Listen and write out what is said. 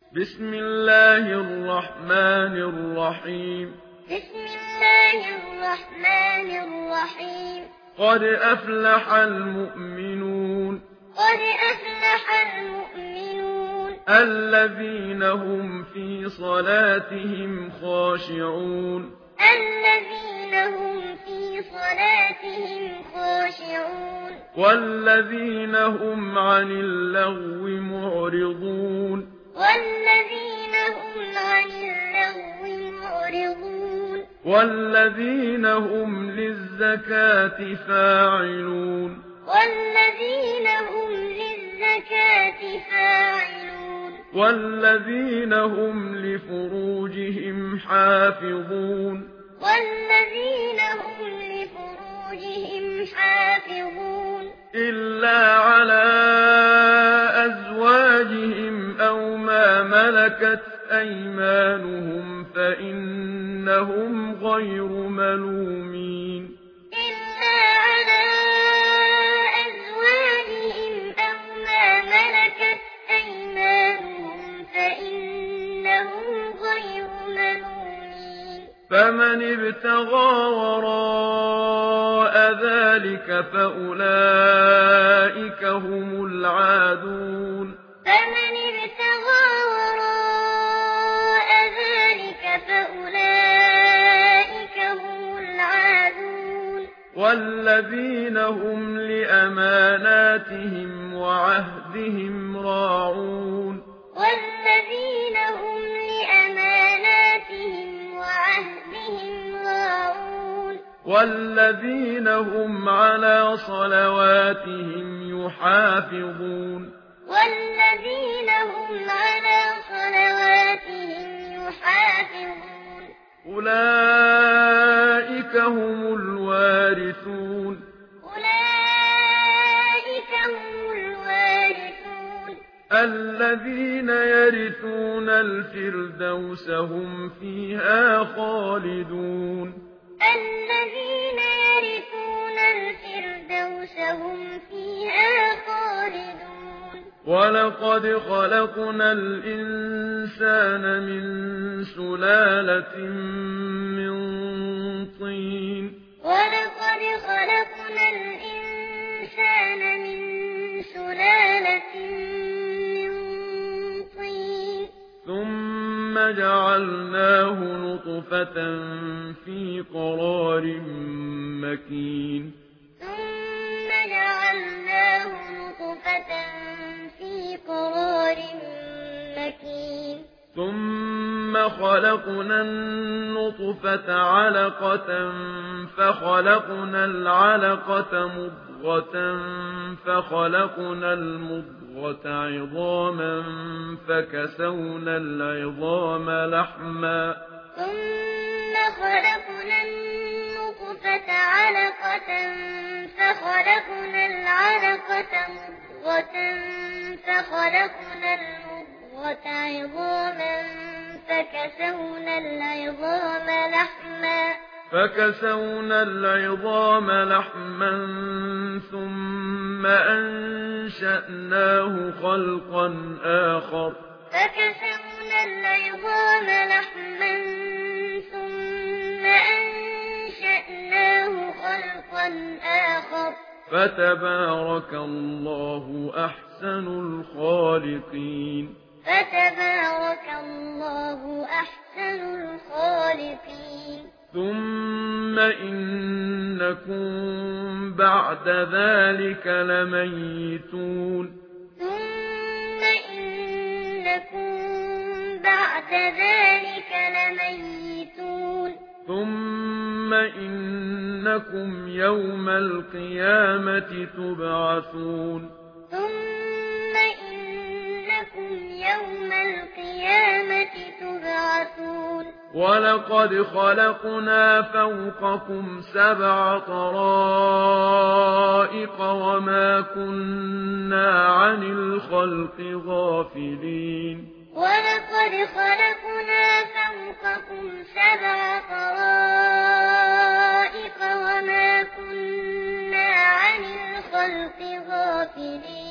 بسم الله الرحمن الرحيم بسم الله الرحمن الرحيم قد أفلح المؤمنون قد أفلح المؤمنون الذين هم في صلاتهم خاشعون الذين هم في صلاتهم خاشعون والذين هم عن اللغو معرضون والذين هم عن اللغو معرضون والذين هم للزكاة فاعلون والذين هم للزكاة فاعلون والذين هم لفروجهم حافظون والذين هم لفروجهم حافظون إلا على أزواجهم أو ما ملكت أيمانهم فإنهم غير ملومين إلا على أزواجهم أو ما ملكت أيمانهم فإنهم غير ملومين فمن ابتغى وراء ذلك فأولئك هم العادون فمن ابتغى وراء ذلك فأولئك هم العادون والذين هم لأماناتهم وعهدهم راعون والذين هم لأماناتهم وعهدهم راعون والذين هم على صلواتهم يحافظون والذين هم على صلواتهم يحافظون أولئك هم الوارثون أولئك هم الوارثون الذين يرثون الفردوس هم فيها خالدون الذين يرثون الفردوس هم فيها خالدون ولقد خلقنا الإنسان من سلالة من طين ولقد خلقنا الإنسان من سلالة من طين ثم جعلناه نطفة في قرار مكين ثم جعلناه نطفة في قرار مكين ثم خلقنا النطفة علقة فخلقنا العلقة مضغة فخلقنا المضغة عظاما فكسونا العظام لحما ثم خلقنا النطفة علقة فخلقنا العلقة مضغة فخلقنا المضغة عظاما فكسونا العظام لحما ثم أنشأناه خلقا آخر فكسونا العظام لحما ثم أنشأناه خلقا آخر فتبارك الله أحسن الخالقين فتبارك الله أحسن الخالقين ثم إنكم بعد ذلك لميتون ثم إنكم بعد ذلك لميتون ثم إنكم يوم القيامة تبعثون ثم إنكم يوم القيامة تبعثون ولقد خلقنا فوقكم 7 طرائق وما كنا عن الخلق غافلين ولقد خلقنا فوقكم 7 طرائق وما كنا عن الخلق غافلين